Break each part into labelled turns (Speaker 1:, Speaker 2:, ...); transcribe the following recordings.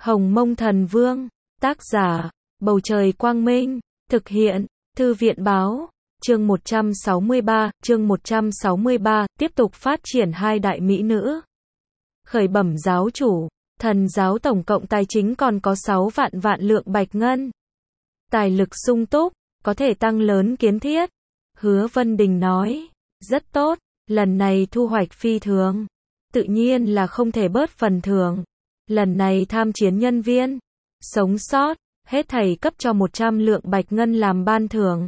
Speaker 1: Hồng Mông Thần Vương, tác giả, Bầu Trời Quang Minh, thực hiện, Thư viện Báo, chương 163, tiếp tục phát triển hai đại mỹ nữ. Khởi bẩm giáo chủ, thần giáo tổng cộng tài chính còn có 6 vạn lượng bạch ngân. Tài lực sung túc, có thể tăng lớn kiến thiết. Hứa Vân Đình nói, rất tốt, lần này thu hoạch phi thường. Tự nhiên là không thể bớt phần thưởng. Lần này tham chiến nhân viên, sống sót, hết thảy cấp cho 100 lượng bạch ngân làm ban thưởng.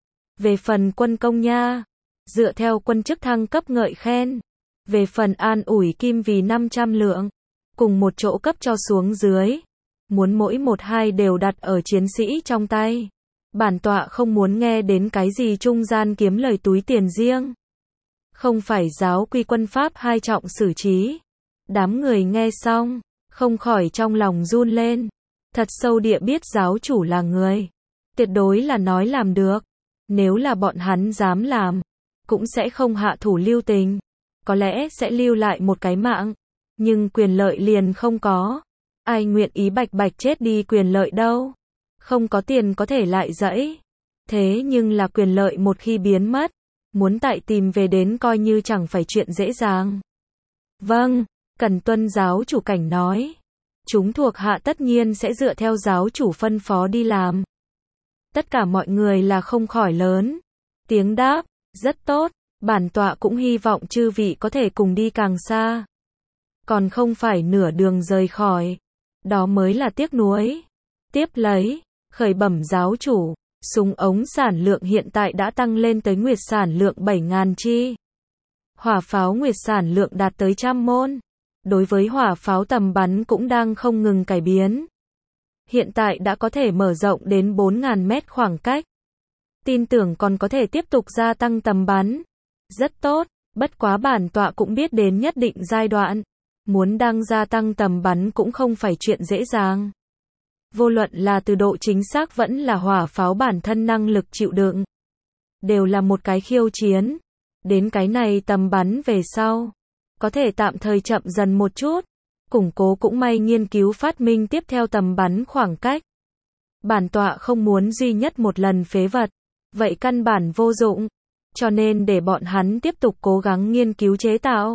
Speaker 1: Về phần quân công nha, dựa theo quân chức thăng cấp ngợi khen. Về phần an ủi kim vì 500 lượng, cùng một chỗ cấp cho xuống dưới. Muốn mỗi 1-2 đều đặt ở chiến sĩ trong tay. Bản tọa không muốn nghe đến cái gì trung gian kiếm lời túi tiền riêng. Không phải giáo quy quân pháp hai trọng xử trí. Đám người nghe xong, không khỏi trong lòng run lên. Thật sâu địa biết giáo chủ là người. Tuyệt đối là nói làm được. Nếu là bọn hắn dám làm, cũng sẽ không hạ thủ lưu tình. Có lẽ sẽ lưu lại một cái mạng. Nhưng quyền lợi liền không có. Ai nguyện ý bạch bạch chết đi quyền lợi đâu. Không có tiền có thể lại dẫy. Thế nhưng là quyền lợi một khi biến mất, muốn tại tìm về đến coi như chẳng phải chuyện dễ dàng. Vâng, cần tuân giáo chủ cảnh nói. Chúng thuộc hạ tất nhiên sẽ dựa theo giáo chủ phân phó đi làm. Tất cả mọi người là không khỏi lớn tiếng đáp, rất tốt, bản tọa cũng hy vọng chư vị có thể cùng đi càng xa. Còn không phải nửa đường rời khỏi. Đó mới là tiếc nuối. Tiếp lấy, khởi bẩm giáo chủ, súng ống sản lượng hiện tại đã tăng lên tới nguyệt sản lượng 7.000 chi. Hỏa pháo nguyệt sản lượng đạt tới 100 môn. Đối với hỏa pháo tầm bắn cũng đang không ngừng cải biến. Hiện tại đã có thể mở rộng đến 4.000 mét khoảng cách. Tin tưởng còn có thể tiếp tục gia tăng tầm bắn. Rất tốt, bất quá bản tọa cũng biết đến nhất định giai đoạn. Muốn đang gia tăng tầm bắn cũng không phải chuyện dễ dàng. Vô luận là từ độ chính xác vẫn là hỏa pháo bản thân năng lực chịu đựng. Đều là một cái khiêu chiến. Đến cái này tầm bắn về sau. Có thể tạm thời chậm dần một chút. Củng cố cũng may nghiên cứu phát minh tiếp theo tầm bắn khoảng cách. Bản tọa không muốn duy nhất một lần phế vật. Vậy căn bản vô dụng. Cho nên để bọn hắn tiếp tục cố gắng nghiên cứu chế tạo.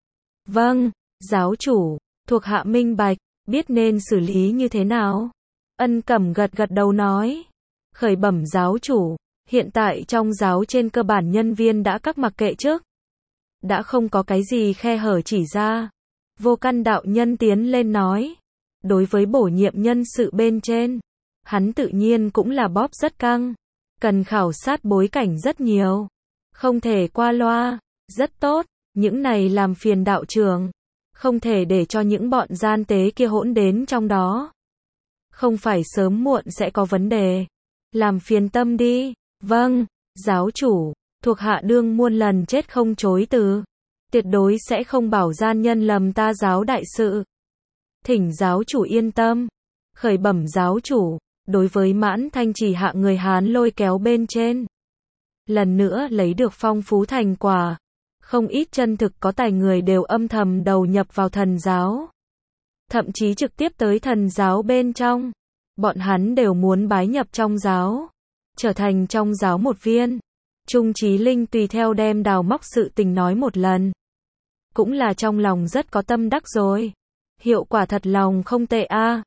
Speaker 1: Vâng, giáo chủ, thuộc hạ minh bạch, biết nên xử lý như thế nào. Ân Cẩm gật đầu nói. Khởi bẩm giáo chủ, hiện tại trong giáo trên cơ bản nhân viên đã các mặc kệ trước. Đã không có cái gì khe hở chỉ ra. Vô Căn đạo nhân tiến lên nói. Đối với bổ nhiệm nhân sự bên trên, hắn tự nhiên cũng là bóp rất căng. Cần khảo sát bối cảnh rất nhiều. Không thể qua loa. Rất tốt, những này làm phiền đạo trưởng. Không thể để cho những bọn gian tế kia hỗn đến trong đó. Không phải sớm muộn sẽ có vấn đề. Làm phiền tâm đi. Vâng, giáo chủ, thuộc hạ đương muôn lần chết không chối từ. Tuyệt đối sẽ không bảo gian nhân lầm ta giáo đại sự. Thỉnh giáo chủ yên tâm. Khởi bẩm giáo chủ, đối với Mãn Thanh Trì hạ người Hán lôi kéo bên trên. Lần nữa lấy được phong phú thành quả. Không ít chân thực có tài người đều âm thầm đầu nhập vào thần giáo. Thậm chí trực tiếp tới thần giáo bên trong. Bọn hắn đều muốn bái nhập trong giáo. Trở thành trong giáo một viên. Trung Chí Linh tùy theo đem đào móc sự tình nói một lần. Cũng là trong lòng rất có tâm đắc rồi. Hiệu quả thật lòng không tệ a.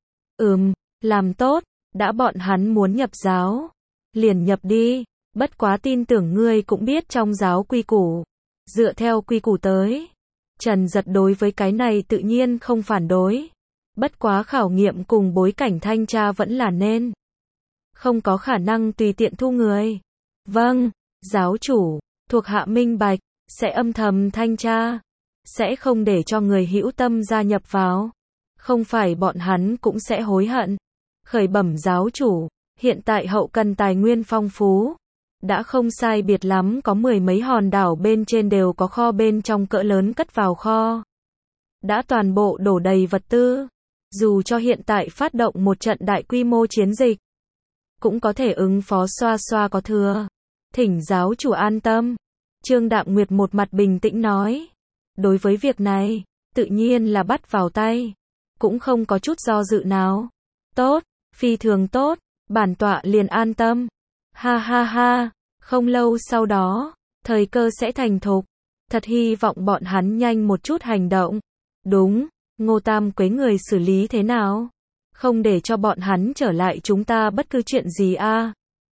Speaker 1: Làm tốt, đã bọn hắn muốn nhập giáo. Liền nhập đi, bất quá tin tưởng ngươi cũng biết trong giáo quy củ. Dựa theo quy củ tới. Trần Giật đối với cái này tự nhiên không phản đối. Bất quá khảo nghiệm cùng bối cảnh thanh tra vẫn là nên. Không có khả năng tùy tiện thu người. Vâng, giáo chủ, thuộc hạ minh bạch, sẽ âm thầm thanh tra. Sẽ không để cho người hữu tâm gia nhập vào. Không phải bọn hắn cũng sẽ hối hận. Khởi bẩm giáo chủ, hiện tại hậu cần tài nguyên phong phú. Đã không sai biệt lắm có 10 mấy hòn đảo bên trên đều có kho bên trong cỡ lớn cất vào kho. Đã toàn bộ đổ đầy vật tư. Dù cho hiện tại phát động một trận đại quy mô chiến dịch, cũng có thể ứng phó xoa có thừa. Thỉnh giáo chủ an tâm. Trương Đạm Nguyệt một mặt bình tĩnh nói. Đối với việc này, tự nhiên là bắt vào tay. cũng không có chút do dự nào. Tốt, phi thường tốt, bản tọa liền an tâm. Ha ha ha, không lâu sau đó, thời cơ sẽ thành thục. Thật hy vọng bọn hắn nhanh một chút hành động. Đúng, Ngô Tam Quế người xử lý thế nào? Không để cho bọn hắn trở lại chúng ta bất cứ chuyện gì a.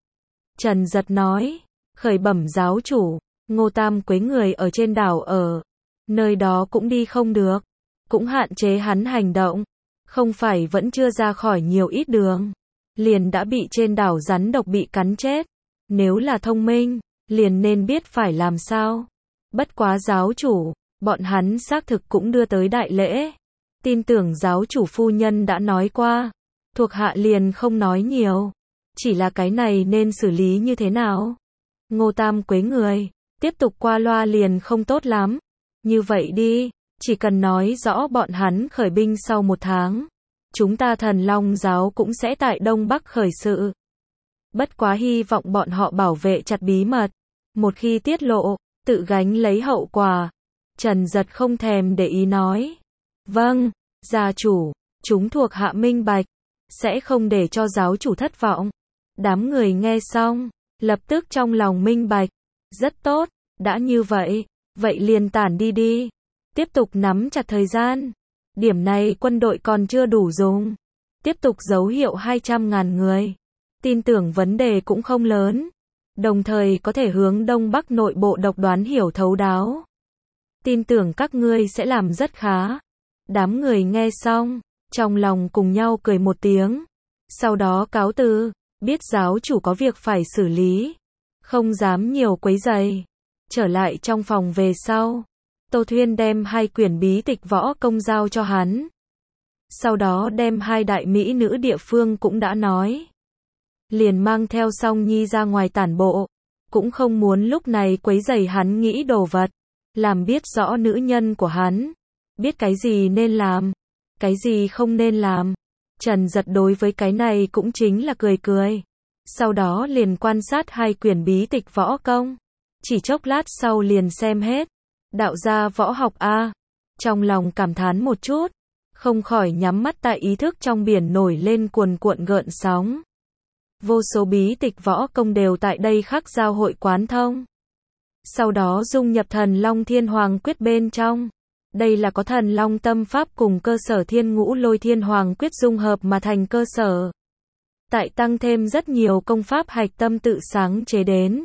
Speaker 1: Trần Giật nói, khởi bẩm giáo chủ, Ngô Tam Quế người ở trên đảo ở. Nơi đó cũng đi không được. Cũng hạn chế hắn hành động. Không phải vẫn chưa ra khỏi nhiều ít đường. Liền đã bị trên đảo rắn độc bị cắn chết. Nếu là thông minh, liền nên biết phải làm sao. Bất quá giáo chủ, bọn hắn xác thực cũng đưa tới đại lễ. Tin tưởng giáo chủ phu nhân đã nói qua. Thuộc hạ liền không nói nhiều. Chỉ là cái này nên xử lý như thế nào? Ngô Tam Quế người, tiếp tục qua loa liền không tốt lắm. Như vậy đi, chỉ cần nói rõ bọn hắn khởi binh sau 1 tháng. Chúng ta Thần Long giáo cũng sẽ tại Đông Bắc khởi sự. Bất quá hy vọng bọn họ bảo vệ chặt bí mật. Một khi tiết lộ, tự gánh lấy hậu quả. Trần Giật không thèm để ý nói. Vâng, gia chủ, chúng thuộc hạ minh bạch. Sẽ không để cho giáo chủ thất vọng. Đám người nghe xong, lập tức trong lòng minh bạch. Rất tốt, đã như vậy, vậy liền tản đi đi. Tiếp tục nắm chặt thời gian. Điểm này quân đội còn chưa đủ dùng. Tiếp tục dấu hiệu 200.000 người. Tin tưởng vấn đề cũng không lớn. Đồng thời có thể hướng Đông Bắc nội bộ độc đoán hiểu thấu đáo. Tin tưởng các ngươi sẽ làm rất khá. Đám người nghe xong, trong lòng cùng nhau cười một tiếng. Sau đó cáo từ, biết giáo chủ có việc phải xử lý. Không dám nhiều quấy rầy. Trở lại trong phòng về sau. Tô Thuyên đem 2 quyển bí tịch võ công giao cho hắn. Sau đó đem 2 đại mỹ nữ địa phương cũng đã nói. Liền mang theo Song Nhi ra ngoài tản bộ. Cũng không muốn lúc này quấy rầy hắn nghĩ đồ vật. Làm biết rõ nữ nhân của hắn. Biết cái gì nên làm. Cái gì không nên làm. Trần Giật đối với cái này cũng chính là cười cười. Sau đó liền quan sát 2 quyển bí tịch võ công. Chỉ chốc lát sau liền xem hết. Đạo gia võ học A. Trong lòng cảm thán một chút. Không khỏi nhắm mắt tại ý thức trong biển nổi lên cuồn cuộn gợn sóng. Vô số bí tịch võ công đều tại đây khắc giao hội quán thông. Sau đó dung nhập Thần Long Thiên Hoàng Quyết bên trong. Đây là có Thần Long Tâm Pháp cùng cơ sở Thiên Ngũ Lôi Thiên Hoàng Quyết dung hợp mà thành cơ sở. Tại tăng thêm rất nhiều công pháp hạch tâm tự sáng chế đến.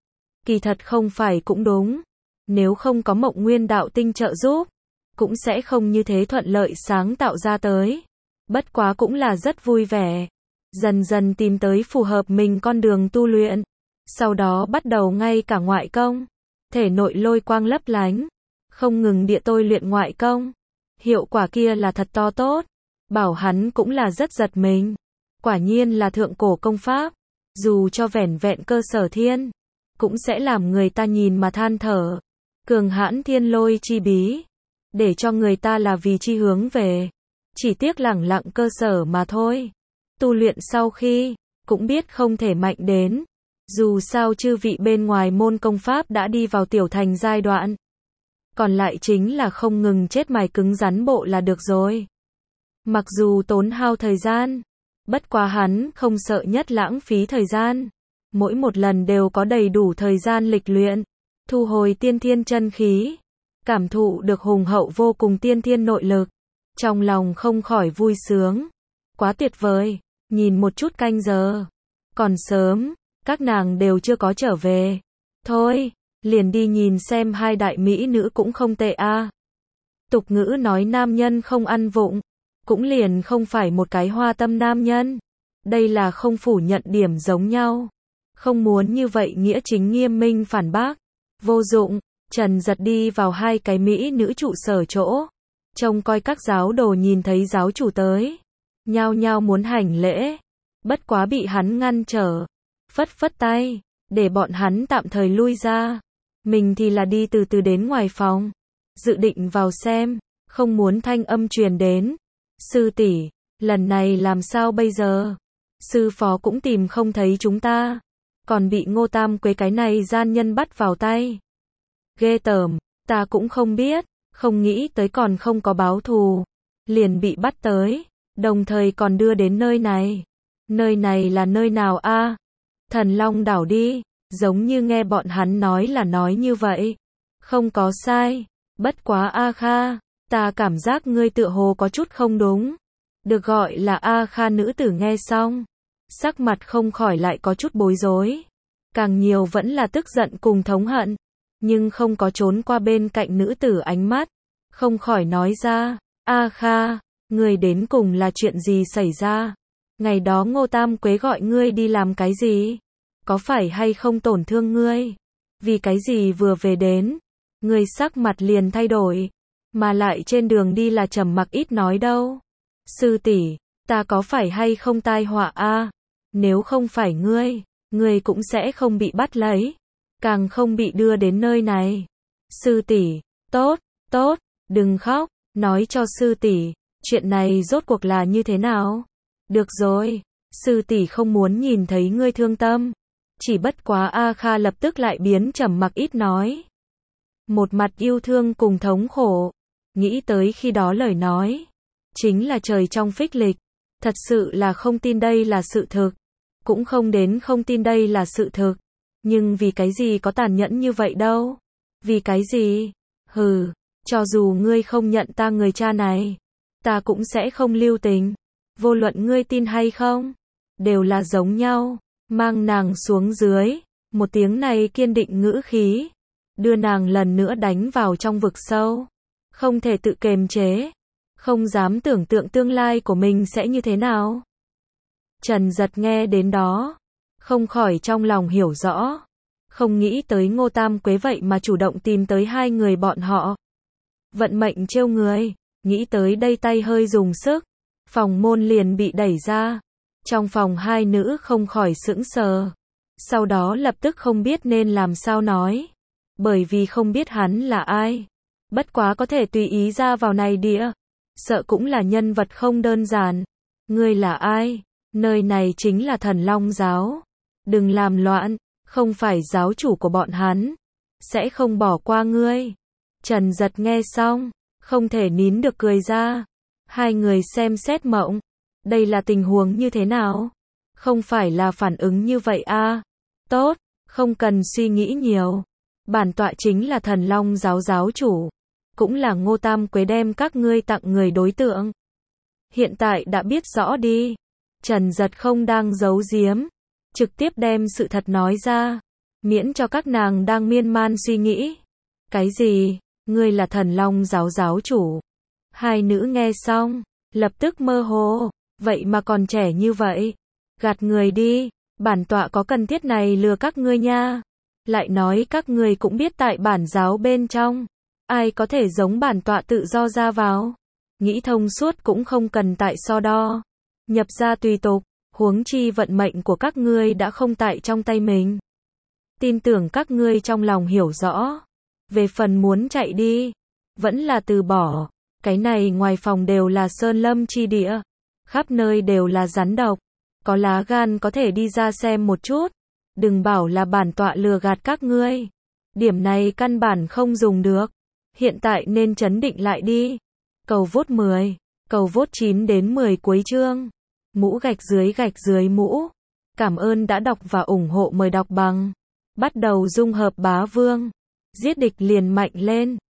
Speaker 1: Kỳ thật không phải cũng đúng. Nếu không có Mộng Nguyên đạo tinh trợ giúp, cũng sẽ không như thế thuận lợi sáng tạo ra tới. Bất quá cũng là rất vui vẻ. Dần dần tìm tới phù hợp mình con đường tu luyện. Sau đó bắt đầu ngay cả ngoại công. Thể nội lôi quang lấp lánh. Không ngừng địa tôi luyện ngoại công. Hiệu quả kia là thật to tốt. Bảo hắn cũng là rất giật mình. Quả nhiên là thượng cổ công pháp. Dù cho vẻn vẹn cơ sở thiên, cũng sẽ làm người ta nhìn mà than thở. Cường hãn thiên lôi chi bí. Để cho người ta là vì chi hướng về. Chỉ tiếc lẳng lặng cơ sở mà thôi. Tu luyện sau khi, cũng biết không thể mạnh đến. Dù sao chư vị bên ngoài môn công pháp đã đi vào tiểu thành giai đoạn. Còn lại chính là không ngừng chết mài cứng rắn bộ là được rồi. Mặc dù tốn hao thời gian, bất quá hắn không sợ nhất lãng phí thời gian. Mỗi một lần đều có đầy đủ thời gian lịch luyện, thu hồi tiên thiên chân khí, cảm thụ được hùng hậu vô cùng tiên thiên nội lực. Trong lòng không khỏi vui sướng. Quá tuyệt vời, nhìn một chút canh giờ. Còn sớm, các nàng đều chưa có trở về. Thôi, liền đi nhìn xem 2 đại mỹ nữ cũng không tệ a. Tục ngữ nói nam nhân không ăn vụng, cũng liền không phải một cái hoa tâm nam nhân. Đây là không phủ nhận điểm giống nhau. Không muốn như vậy nghĩa chính nghiêm minh phản bác. Vô dụng, Trần Giật đi vào 2 cái mỹ nữ trụ sở chỗ. Trông coi các giáo đồ nhìn thấy giáo chủ tới. Nhao nhao muốn hành lễ. Bất quá bị hắn ngăn trở. Phất phất tay, để bọn hắn tạm thời lui ra. Mình thì là đi từ từ đến ngoài phòng. Dự định vào xem, không muốn thanh âm truyền đến. Sư tỷ, lần này làm sao bây giờ? Sư phó cũng tìm không thấy chúng ta. Còn bị Ngô Tam Quế cái này gian nhân bắt vào tay. Ghê tởm, ta cũng không biết, không nghĩ tới còn không có báo thù. liền bị bắt tới, đồng thời còn đưa đến nơi này. Nơi này là nơi nào a? Thần Long đảo đi, giống như nghe bọn hắn nói là nói như vậy. Không có sai, bất quá A Kha, ta cảm giác ngươi tựa hồ có chút không đúng. Được gọi là A Kha nữ tử nghe xong, sắc mặt không khỏi lại có chút bối rối. Càng nhiều vẫn là tức giận cùng thống hận, nhưng không có trốn qua bên cạnh nữ tử ánh mắt, không khỏi nói ra, A Kha, ngươi đến cùng là chuyện gì xảy ra? Ngày đó Ngô Tam Quế gọi ngươi đi làm cái gì? Có phải hay không tổn thương ngươi? Vì cái gì vừa về đến, ngươi sắc mặt liền thay đổi, mà lại trên đường đi là trầm mặc ít nói đâu. Sư tỷ, ta có phải hay không tai họa a? Nếu không phải ngươi cũng sẽ không bị bắt lấy, càng không bị đưa đến nơi này. Sư tỷ, tốt, tốt, đừng khóc, nói cho sư tỷ, chuyện này rốt cuộc là như thế nào? Được rồi, sư tỷ không muốn nhìn thấy ngươi thương tâm. Chỉ bất quá A Kha lập tức lại biến trầm mặc ít nói. Một mặt yêu thương cùng thống khổ, nghĩ tới khi đó lời nói, chính là trời trong phích lịch, thật sự là không tin đây là sự thực, cũng không đến không tin đây là sự thực, nhưng vì cái gì có tàn nhẫn như vậy đâu? Vì cái gì? Hừ, cho dù ngươi không nhận ta người cha này, ta cũng sẽ không lưu tình, vô luận ngươi tin hay không, đều là giống nhau. Mang nàng xuống dưới, một tiếng này kiên định ngữ khí, đưa nàng lần nữa đánh vào trong vực sâu, không thể tự kiềm chế, không dám tưởng tượng tương lai của mình sẽ như thế nào. Trần Giật nghe đến đó, không khỏi trong lòng hiểu rõ, không nghĩ tới Ngô Tam Quế vậy mà chủ động tìm tới hai người bọn họ. Vận mệnh trêu người, nghĩ tới đây tay hơi dùng sức, phòng môn liền bị đẩy ra. Trong phòng hai nữ không khỏi sững sờ, sau đó lập tức không biết nên làm sao nói, bởi vì không biết hắn là ai, bất quá có thể tùy ý ra vào này địa, sợ cũng là nhân vật không đơn giản. Ngươi là ai? Nơi này chính là Thần Long giáo, đừng làm loạn, không phải giáo chủ của bọn hắn, sẽ không bỏ qua ngươi. Trần Giật nghe xong, không thể nín được cười ra, hai người xem xét mộng. Đây là tình huống như thế nào? Không phải là phản ứng như vậy a? Tốt, không cần suy nghĩ nhiều. Bản tọa chính là Thần Long giáo giáo chủ, cũng là Ngô Tam Quế đem các ngươi tặng người đối tượng. Hiện tại đã biết rõ đi. Trần Giật không đang giấu giếm, trực tiếp đem sự thật nói ra, miễn cho các nàng đang miên man suy nghĩ. Cái gì? Ngươi là Thần Long giáo giáo chủ? Hai nữ nghe xong, lập tức mơ hồ. Vậy mà còn trẻ như vậy, gạt người đi, bản tọa có cần thiết này lừa các ngươi nha. Lại nói các ngươi cũng biết tại bản giáo bên trong, ai có thể giống bản tọa tự do ra vào. Nghĩ thông suốt cũng không cần tại so đo, nhập ra tùy tục, huống chi vận mệnh của các ngươi đã không tại trong tay mình. Tin tưởng các ngươi trong lòng hiểu rõ, về phần muốn chạy đi, vẫn là từ bỏ, cái này ngoài phòng đều là sơn lâm chi địa. Khắp nơi đều là rắn độc, có lá gan có thể đi ra xem một chút, đừng bảo là bản tọa lừa gạt các ngươi. Điểm này căn bản không dùng được, hiện tại nên trấn định lại đi. Cầu vote 10, cầu vote 9 đến 10 cuối chương. Mũ gạch dưới mũ. Cảm ơn đã đọc và ủng hộ, mời đọc bằng. Bắt đầu dung hợp bá vương, giết địch liền mạnh lên.